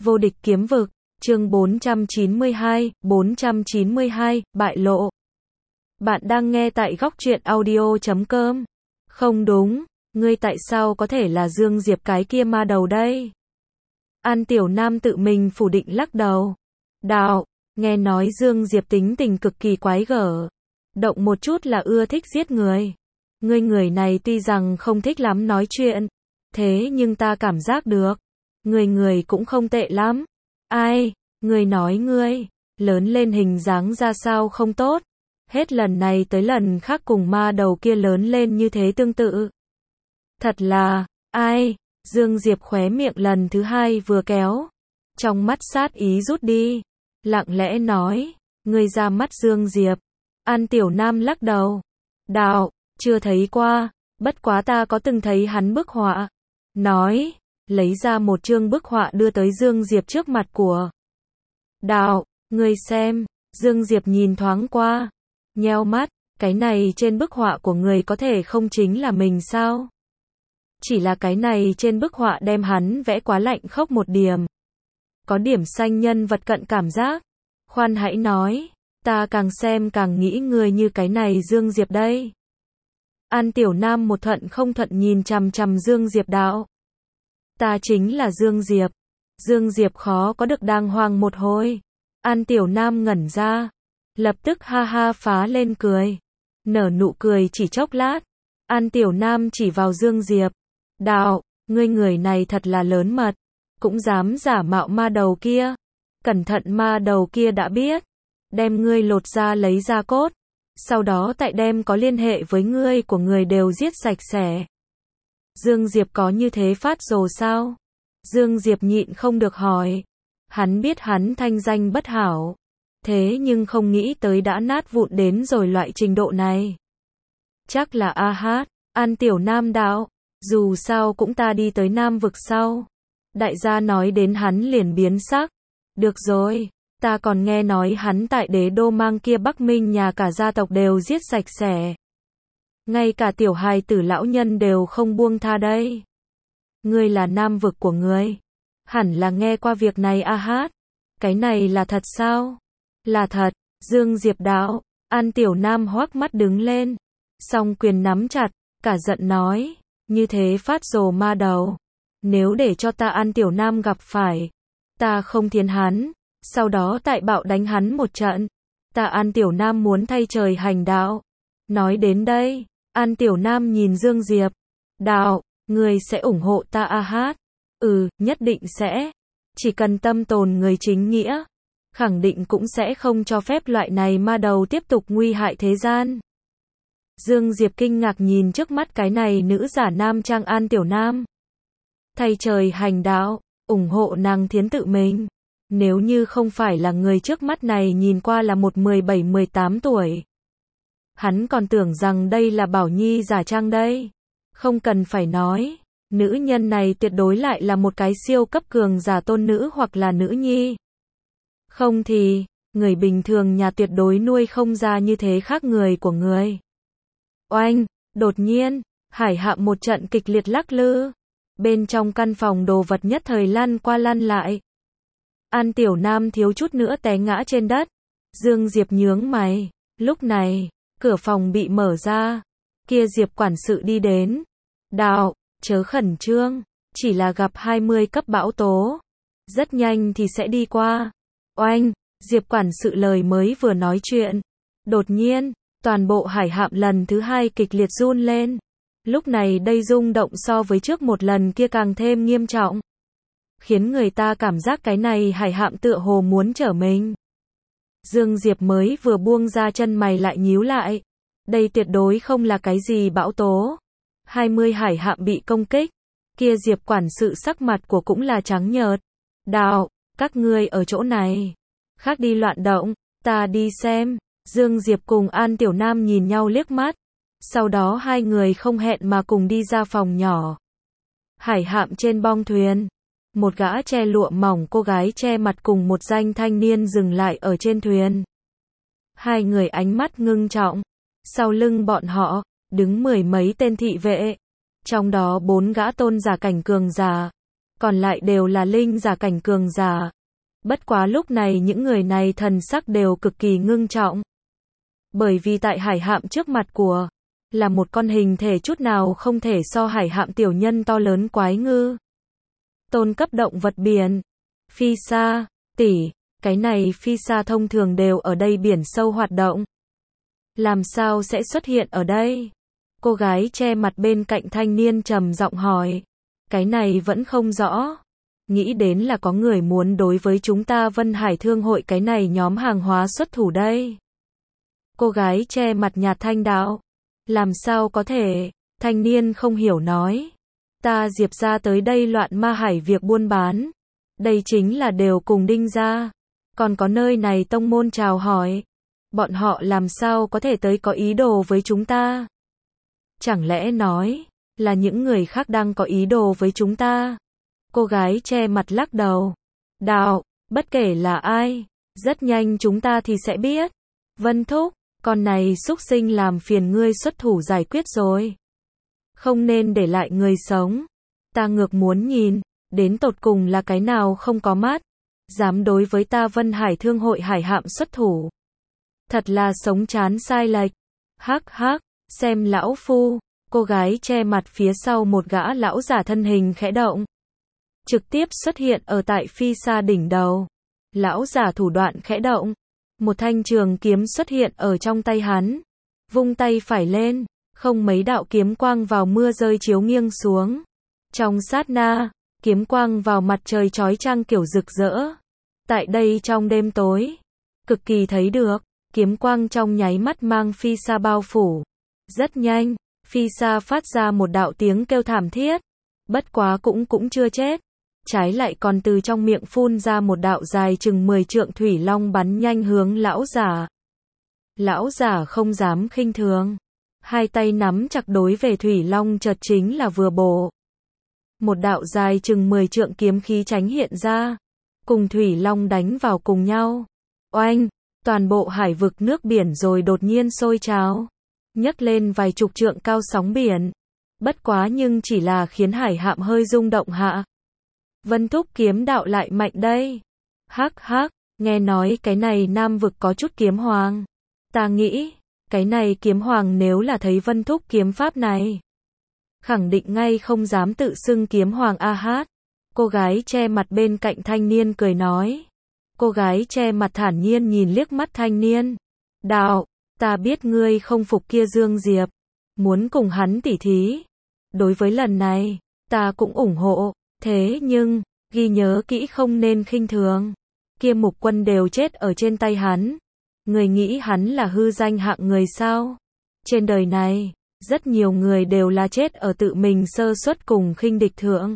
Vô địch kiếm vực, chương 492, bại lộ. Bạn đang nghe tại góc truyện audio.com. Không đúng, ngươi tại sao có thể là Dương Diệp cái kia ma đầu đây? An Tiểu Nam tự mình phủ định lắc đầu. Đạo, nghe nói Dương Diệp tính tình cực kỳ quái gở. Động một chút là ưa thích giết người. Ngươi người này tuy rằng không thích lắm nói chuyện, thế nhưng ta cảm giác được. Người cũng không tệ lắm. Ai, ngươi nói ngươi, lớn lên hình dáng ra sao không tốt. Hết lần này tới lần khác cùng ma đầu kia lớn lên như thế tương tự. Thật là, ai, Dương Diệp khóe miệng lần thứ hai vừa kéo. Trong mắt sát ý rút đi. Lặng lẽ nói, ngươi ra mắt Dương Diệp. An Tiểu Nam lắc đầu. Đạo, chưa thấy qua, bất quá ta có từng thấy hắn bức họa. Nói, lấy ra một chương bức họa đưa tới Dương Diệp trước mặt của. Đạo, ngươi xem, Dương Diệp nhìn thoáng qua, nheo mắt, cái này trên bức họa của người có thể không chính là mình sao? Chỉ là cái này trên bức họa đem hắn vẽ quá lạnh khốc một điểm. Có điểm xanh nhân vật cận cảm giác. Khoan hãy nói, ta càng xem càng nghĩ người như cái này Dương Diệp đây. An Tiểu Nam một thuận không thuận nhìn chằm chằm Dương Diệp đạo. Ta chính là Dương Diệp. Dương Diệp khó có được đàng hoàng một hồi. An Tiểu Nam ngẩn ra. Lập tức ha ha phá lên cười. Nở nụ cười chỉ chốc lát. An Tiểu Nam chỉ vào Dương Diệp. Đạo, ngươi người này thật là lớn mật. Cũng dám giả mạo ma đầu kia. Cẩn thận ma đầu kia đã biết. Đem ngươi lột ra lấy ra cốt. Sau đó tại đem có liên hệ với ngươi của người đều giết sạch sẽ. Dương Diệp có như thế phát rồ sao? Dương Diệp nhịn không được hỏi. Hắn biết hắn thanh danh bất hảo. Thế nhưng không nghĩ tới đã nát vụn đến rồi loại trình độ này. Chắc là a hát, An Tiểu Nam đạo. Dù sao cũng ta đi tới Nam vực sau. Đại gia nói đến hắn liền biến sắc. Được rồi, ta còn nghe nói hắn tại đế đô mang kia Bắc Minh nhà cả gia tộc đều giết sạch sẽ. Ngay cả tiểu hài tử lão nhân đều không buông tha đây. Ngươi là Nam vực của ngươi. Hẳn là nghe qua việc này a hát. Cái này là thật sao? Là thật, Dương Diệp đạo. An Tiểu Nam hoắc mắt đứng lên. Song quyền nắm chặt, cả giận nói. Như thế phát rồ ma đầu. Nếu để cho ta An Tiểu Nam gặp phải. Ta không thiến hắn. Sau đó tại bạo đánh hắn một trận. Ta An Tiểu Nam muốn thay trời hành đạo. Nói đến đây, An Tiểu Nam nhìn Dương Diệp. Đạo, người sẽ ủng hộ ta a hát. Nhất định sẽ. Chỉ cần tâm tồn người chính nghĩa. Khẳng định cũng sẽ không cho phép loại này ma đầu tiếp tục nguy hại thế gian. Dương Diệp kinh ngạc nhìn trước mắt cái này nữ giả nam trang An Tiểu Nam. Thay trời hành đạo, ủng hộ nàng thiến tự mình. Nếu như không phải là người trước mắt này nhìn qua là một 17-18 tuổi. Hắn còn tưởng rằng đây là Bảo Nhi giả trang đây. Không cần phải nói, nữ nhân này tuyệt đối lại là một cái siêu cấp cường giả tôn nữ hoặc là nữ nhi. Không thì, người bình thường nhà tuyệt đối nuôi không ra như thế khác người của người. Oanh, đột nhiên, hải hạm một trận kịch liệt lắc lư. Bên trong căn phòng đồ vật nhất thời lăn qua lăn lại. An Tiểu Nam thiếu chút nữa té ngã trên đất. Dương Diệp nhướng mày. Lúc này, cửa phòng bị mở ra. Kia Diệp quản sự đi đến. Đạo, chớ khẩn trương. Chỉ là gặp 20 cấp bão tố. Rất nhanh thì sẽ đi qua. Oanh, Diệp quản sự lời mới vừa nói chuyện. Đột nhiên, toàn bộ hải hạm lần thứ hai kịch liệt run lên. Lúc này đây rung động so với trước một lần kia càng thêm nghiêm trọng. Khiến người ta cảm giác cái này hải hạm tựa hồ muốn trở mình. Dương Diệp mới vừa buông ra chân mày lại nhíu lại. Đây tuyệt đối không là cái gì bão tố. 20 hải hạm bị công kích. Kia Diệp quản sự sắc mặt của cũng là trắng nhợt. Đạo, các ngươi ở chỗ này. Khác đi loạn động, ta đi xem. Dương Diệp cùng An Tiểu Nam nhìn nhau liếc mắt. Sau đó hai người không hẹn mà cùng đi ra phòng nhỏ. Hải hạm trên bong thuyền. Một gã che lụa mỏng cô gái che mặt cùng một danh thanh niên dừng lại ở trên thuyền. Hai người ánh mắt ngưng trọng. Sau lưng bọn họ, đứng 10 mấy tên thị vệ. Trong đó 4 gã tôn giả cảnh cường giả. còn lại đều là linh giả cảnh cường giả. Bất quá lúc này những người này thần sắc đều cực kỳ ngưng trọng. Bởi vì tại hải hạm trước mặt của là một con hình thể chút nào không thể so hải hạm tiểu nhân to lớn quái ngư. Tôn cấp động vật biển. Phi sa, tỷ, cái này phi sa thông thường đều ở đây biển sâu hoạt động. Làm sao sẽ xuất hiện ở đây? Cô gái che mặt bên cạnh thanh niên trầm giọng hỏi. Cái này vẫn không rõ. Nghĩ đến là có người muốn đối với chúng ta Vân Hải Thương hội cái này nhóm hàng hóa xuất thủ đây. Cô gái che mặt nhạt thanh đạo. Làm sao có thể? Thanh niên không hiểu nói. Ta Diệp ra tới đây loạn ma hải việc buôn bán. Đây chính là đều cùng Đinh gia. Còn có nơi này tông môn chào hỏi. Bọn họ làm sao có thể tới có ý đồ với chúng ta? Chẳng lẽ nói là những người khác đang có ý đồ với chúng ta? Cô gái che mặt lắc đầu. Đạo, bất kể là ai, rất nhanh chúng ta thì sẽ biết. Vân Thúc, con này xúc sinh làm phiền ngươi xuất thủ giải quyết rồi. Không nên để lại người sống. Ta ngược muốn nhìn, đến tột cùng là cái nào không có mắt, dám đối với ta Vân Hải Thương hội hải hạm xuất thủ. Thật là sống chán sai lệch. Hắc hắc, xem lão phu. Cô gái che mặt phía sau một gã lão giả thân hình khẽ động. Trực tiếp xuất hiện ở tại phi sa đỉnh đầu. Lão giả thủ đoạn khẽ động. Một thanh trường kiếm xuất hiện ở trong tay hắn. Vung tay phải lên. Không mấy đạo kiếm quang vào mưa rơi chiếu nghiêng xuống. Trong sát na, kiếm quang vào mặt trời chói chang kiểu rực rỡ. Tại đây trong đêm tối, cực kỳ thấy được, kiếm quang trong nháy mắt mang phi sa bao phủ. Rất nhanh, phi sa phát ra một đạo tiếng kêu thảm thiết. Bất quá cũng chưa chết. Trái lại còn từ trong miệng phun ra một đạo dài chừng 10 trượng thủy long bắn nhanh hướng lão giả. Lão giả không dám khinh thường. Hai tay nắm chặt đối về thủy long chợt chính là vừa bổ. Một đạo dài chừng 10 trượng kiếm khí tránh hiện ra. Cùng thủy long đánh vào cùng nhau. Oanh, toàn bộ hải vực nước biển rồi đột nhiên sôi trào. Nhấc lên vài chục trượng cao sóng biển. Bất quá nhưng chỉ là khiến hải hạm hơi rung động hạ. Vân Thúc kiếm đạo lại mạnh đây. Hắc hắc, nghe nói cái này Nam vực có chút kiếm hoàng. Ta nghĩ, cái này kiếm hoàng nếu là thấy Vân Thúc kiếm pháp này, khẳng định ngay không dám tự xưng kiếm hoàng a hát. Cô gái che mặt bên cạnh thanh niên cười nói. Cô gái che mặt thản nhiên nhìn liếc mắt thanh niên. Đạo, ta biết ngươi không phục kia Dương Diệp. Muốn cùng hắn tỉ thí. Đối với lần này, ta cũng ủng hộ. Thế nhưng, ghi nhớ kỹ không nên khinh thường. Kia Mục Quân đều chết ở trên tay hắn. Người nghĩ hắn là hư danh hạng người sao? Trên đời này, rất nhiều người đều là chết ở tự mình sơ suất cùng khinh địch thượng.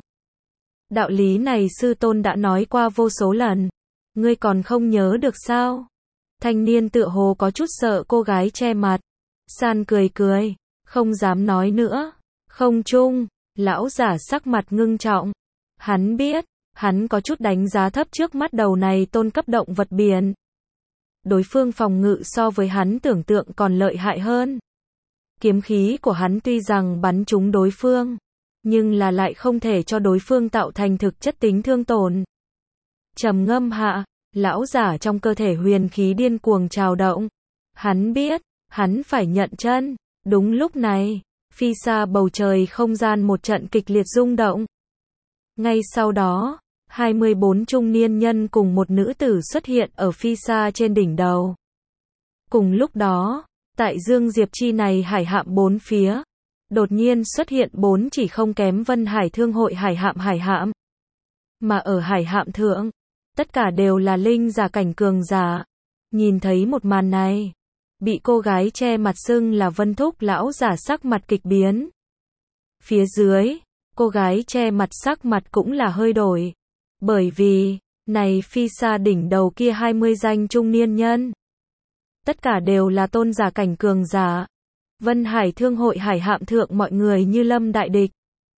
Đạo lý này sư tôn đã nói qua vô số lần. Ngươi còn không nhớ được sao? Thanh niên tựa hồ có chút sợ cô gái che mặt. San cười cười, không dám nói nữa. Không chung, lão giả sắc mặt ngưng trọng. Hắn biết, hắn có chút đánh giá thấp trước mắt đầu này tôn cấp động vật biển. Đối phương phòng ngự so với hắn tưởng tượng còn lợi hại hơn. Kiếm khí của hắn tuy rằng bắn trúng đối phương, nhưng là lại không thể cho đối phương tạo thành thực chất tính thương tổn. Trầm ngâm hạ, lão giả trong cơ thể huyền khí điên cuồng trào động. Hắn biết, hắn phải nhận chân. Đúng lúc này, phi xa bầu trời không gian một trận kịch liệt rung động. Ngay sau đó, 24 trung niên nhân cùng một nữ tử xuất hiện ở phi xa trên đỉnh đầu. Cùng lúc đó, tại Dương Diệp chi này hải hạm bốn phía, đột nhiên xuất hiện 4 chỉ không kém Vân Hải Thương hội hải hạm. Mà ở hải hạm thượng, tất cả đều là linh giả cảnh cường giả. Nhìn thấy một màn này, bị cô gái che mặt xưng là Vân Thúc lão giả sắc mặt kịch biến. Phía dưới, cô gái che mặt sắc mặt cũng là hơi đổi. Bởi vì, này phi xa đỉnh đầu kia 20 danh trung niên nhân. Tất cả đều là tôn giả cảnh cường giả. Vân Hải Thương hội hải hạm thượng mọi người như lâm đại địch.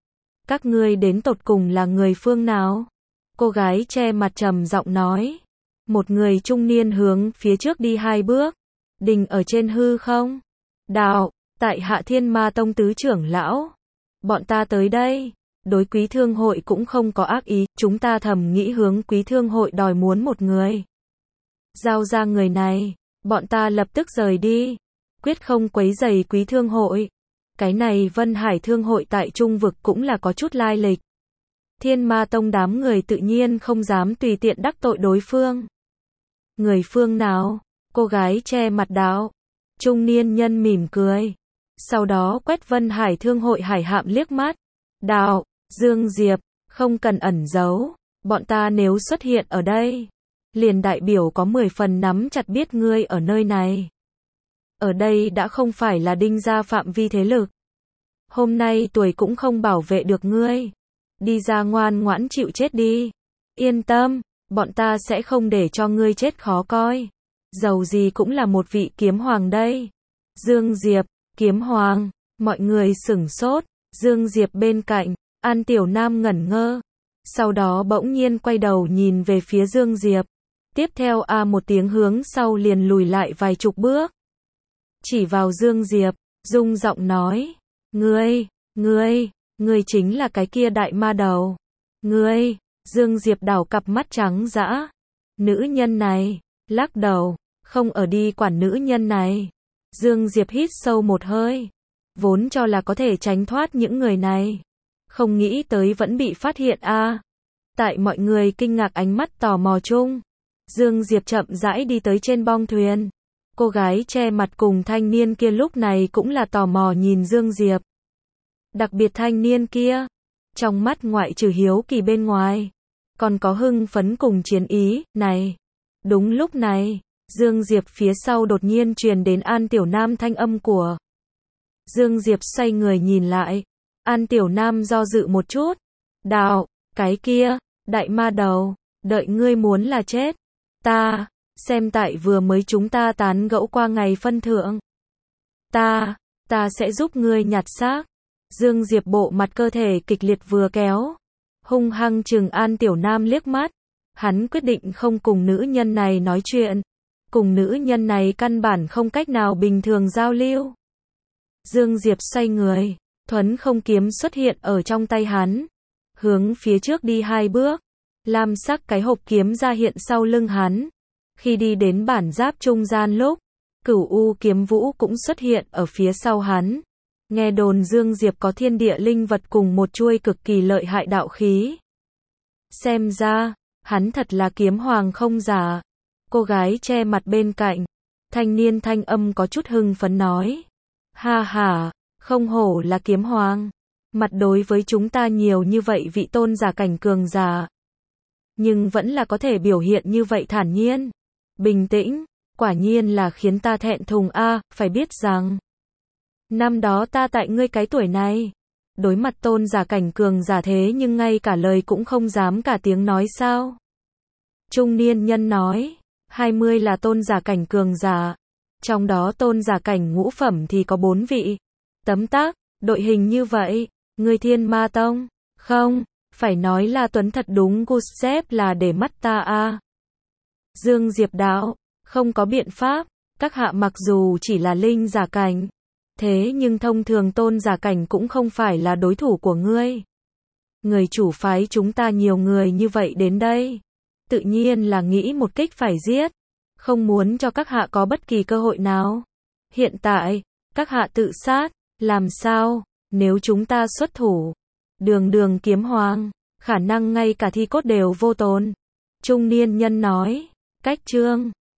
Các ngươi đến tột cùng là người phương nào? Cô gái che mặt trầm giọng nói. Một người trung niên hướng phía trước đi 2 bước. Đình ở trên hư không? Đạo, tại Hạ Thiên Ma Tông tứ trưởng lão. Bọn ta tới đây, đối Quý Thương hội cũng không có ác ý, chúng ta thầm nghĩ hướng Quý Thương hội đòi muốn một người. Giao ra người này, bọn ta lập tức rời đi, quyết không quấy rầy Quý Thương hội. Cái này Vân Hải Thương hội tại Trung vực cũng là có chút lai lịch. Thiên Ma Tông đám người tự nhiên không dám tùy tiện đắc tội đối phương. Người phương nào? Cô gái che mặt đạo. Trung niên nhân mỉm cười. Sau đó quét Vân Hải Thương hội Hải Hạm liếc mắt. Đạo, Dương Diệp, không cần ẩn giấu. Bọn ta nếu xuất hiện ở đây, liền đại biểu có 10 phần nắm chặt biết ngươi ở nơi này. Ở đây đã không phải là đinh gia phạm vi thế lực. Hôm nay tuổi cũng không bảo vệ được ngươi. Đi ra ngoan ngoãn chịu chết đi. Yên tâm, bọn ta sẽ không để cho ngươi chết khó coi. Dầu gì cũng là một vị kiếm hoàng đây. Dương Diệp, kiếm hoàng, mọi người sửng sốt. Dương Diệp bên cạnh, An Tiểu Nam ngẩn ngơ. Sau đó bỗng nhiên quay đầu nhìn về phía Dương Diệp. Tiếp theo một tiếng hướng sau liền lùi lại vài chục bước. Chỉ vào Dương Diệp, rung giọng nói. Ngươi chính là cái kia đại ma đầu. Ngươi, Dương Diệp đảo cặp mắt trắng dã. Nữ nhân này, lắc đầu, không ở đi quản nữ nhân này. Dương Diệp hít sâu một hơi. Vốn cho là có thể tránh thoát những người này. Không nghĩ tới vẫn bị phát hiện Tại mọi người kinh ngạc ánh mắt tò mò chung. Dương Diệp chậm rãi đi tới trên bong thuyền. Cô gái che mặt cùng thanh niên kia lúc này cũng là tò mò nhìn Dương Diệp. Đặc biệt thanh niên kia, trong mắt ngoại trừ hiếu kỳ bên ngoài, còn có hưng phấn cùng chiến ý, này. Đúng lúc này, Dương Diệp phía sau đột nhiên truyền đến An Tiểu Nam thanh âm của. Dương Diệp xoay người nhìn lại, An Tiểu Nam do dự một chút. Đạo, cái kia, đại ma đầu, đợi ngươi muốn là chết. Ta, xem tại vừa mới chúng ta tán gẫu qua ngày phân thượng. Ta sẽ giúp ngươi nhặt xác. Dương Diệp bộ mặt cơ thể kịch liệt vừa kéo. Hung hăng trừng An Tiểu Nam liếc mắt. Hắn quyết định không cùng nữ nhân này nói chuyện. Cùng nữ nhân này căn bản không cách nào bình thường giao lưu. Dương Diệp xoay người. Thuấn không kiếm xuất hiện ở trong tay hắn. Hướng phía trước đi 2 bước. Lam sắc cái hộp kiếm ra hiện sau lưng hắn. Khi đi đến bản giáp trung gian lúc, Cửu U kiếm vũ cũng xuất hiện ở phía sau hắn. Nghe đồn Dương Diệp có thiên địa linh vật cùng một chuôi cực kỳ lợi hại đạo khí. Xem ra, hắn thật là kiếm hoàng không giả. Cô gái che mặt bên cạnh, thanh niên thanh âm có chút hưng phấn nói. Ha ha, không hổ là kiếm hoàng. Mặt đối với chúng ta nhiều như vậy vị tôn giả cảnh cường giả. Nhưng vẫn là có thể biểu hiện như vậy thản nhiên. Bình tĩnh, quả nhiên là khiến ta thẹn thùng phải biết rằng. Năm đó ta tại ngươi cái tuổi này, đối mặt tôn giả cảnh cường giả thế nhưng ngay cả lời cũng không dám cả tiếng nói sao. Trung niên nhân nói, 20 là tôn giả cảnh cường giả, trong đó tôn giả cảnh ngũ phẩm thì có 4 vị. Tấm tắc, đội hình như vậy, ngươi Thiên Ma Tông, không, phải nói là Tuấn thật đúng Gusev là để mắt ta Dương Diệp đạo, không có biện pháp, các hạ mặc dù chỉ là linh giả cảnh, thế nhưng thông thường tôn giả cảnh cũng không phải là đối thủ của ngươi. Người chủ phái chúng ta nhiều người như vậy đến đây, tự nhiên là nghĩ một kích phải giết, không muốn cho các hạ có bất kỳ cơ hội nào. Hiện tại, các hạ tự sát, làm sao, nếu chúng ta xuất thủ, đường kiếm hoàng, khả năng ngay cả thi cốt đều vô tồn. Trung niên nhân nói, cách chương